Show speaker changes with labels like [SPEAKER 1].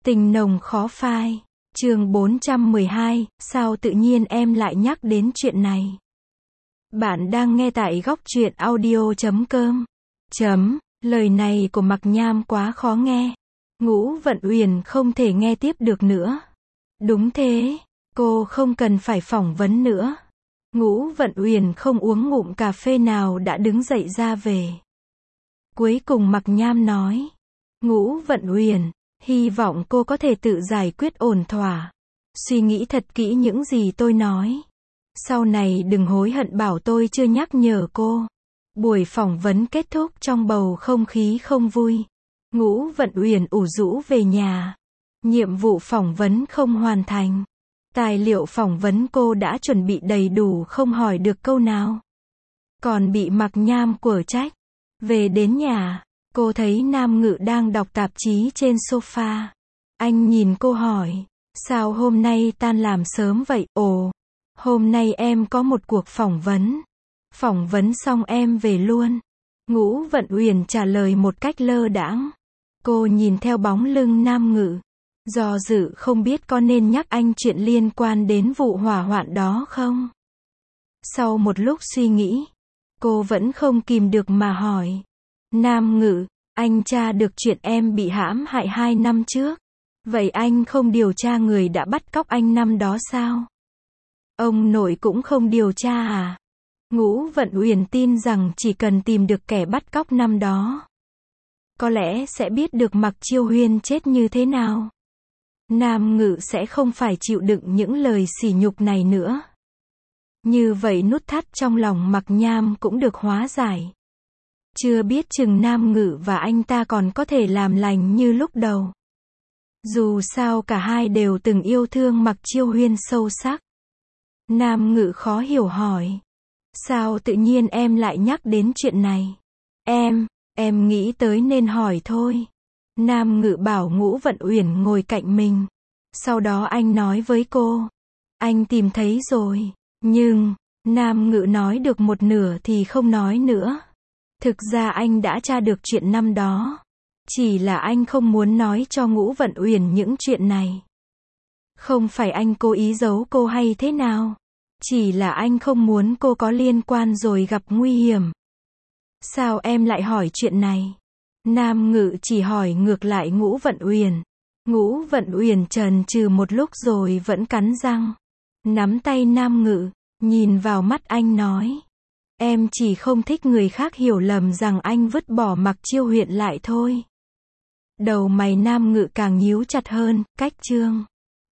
[SPEAKER 1] Tình nồng khó phai. Chương 412, sao tự nhiên em lại nhắc đến chuyện này? Bạn đang nghe tại góc truyện audio.com. Lời này của Mạc Nham quá khó nghe. Ngũ Vận Uyển không thể nghe tiếp được nữa. Đúng thế, cô không cần phải phỏng vấn nữa. Ngũ Vận Uyển không uống ngụm cà phê nào đã đứng dậy ra về. Cuối cùng Mạc Nham nói, Ngũ Vận Uyển, hy vọng cô có thể tự giải quyết ổn thỏa. Suy nghĩ thật kỹ những gì tôi nói. Sau này đừng hối hận bảo tôi chưa nhắc nhở cô. Buổi phỏng vấn kết thúc trong bầu không khí không vui. Ngũ Vận Uyển ủ rũ về nhà. Nhiệm vụ phỏng vấn không hoàn thành. Tài liệu phỏng vấn cô đã chuẩn bị đầy đủ, không hỏi được câu nào. Còn bị Mạc Nham quở trách. Về đến nhà, cô thấy Nam Ngự đang đọc tạp chí trên sofa. Anh nhìn cô hỏi, sao hôm nay tan làm sớm vậy? Ồ, hôm nay em có một cuộc phỏng vấn. Phỏng vấn xong em về luôn. Ngũ Vận Uyển trả lời một cách lơ đãng. Cô nhìn theo bóng lưng Nam Ngự, do dự không biết có nên nhắc anh chuyện liên quan đến vụ hỏa hoạn đó không. Sau một lúc suy nghĩ, cô vẫn không kìm được mà hỏi, Nam Ngự, anh tra được chuyện em bị hãm hại 2 năm trước. Vậy anh không điều tra người đã bắt cóc anh năm đó sao? Ông nội cũng không điều tra à? Ngũ Vận Uyển tin rằng chỉ cần tìm được kẻ bắt cóc năm đó, có lẽ sẽ biết được Mạc Chiêu Huyên chết như thế nào. Nam Ngự sẽ không phải chịu đựng những lời sỉ nhục này nữa. Như vậy nút thắt trong lòng Mạc Nham cũng được hóa giải. Chưa biết chừng Nam Ngự và anh ta còn có thể làm lành như lúc đầu. Dù sao cả hai đều từng yêu thương Mạc Chiêu Huyên sâu sắc. Nam Ngự khó hiểu hỏi, sao tự nhiên em lại nhắc đến chuyện này? Em nghĩ tới nên hỏi thôi. Nam Ngự bảo Ngũ Vận Uyển ngồi cạnh mình. Sau đó anh nói với cô, anh tìm thấy rồi. Nhưng, Nam Ngự nói được một nửa thì không nói nữa. Thực ra anh đã tra được chuyện năm đó. Chỉ là anh không muốn nói cho Ngũ Vận Uyển những chuyện này. Không phải anh cố ý giấu cô hay thế nào. Chỉ là anh không muốn cô có liên quan rồi gặp nguy hiểm. Sao em lại hỏi chuyện này? Nam Ngự chỉ hỏi ngược lại Ngũ Vận Uyển. Ngũ Vận Uyển chần chừ một lúc rồi vẫn cắn răng. Nắm tay Nam Ngự, nhìn vào mắt anh nói. Em chỉ không thích người khác hiểu lầm rằng anh vứt bỏ Mạc Chiêu Huyên lại thôi. Đầu mày Nam Ngự càng nhíu chặt hơn, cách chương.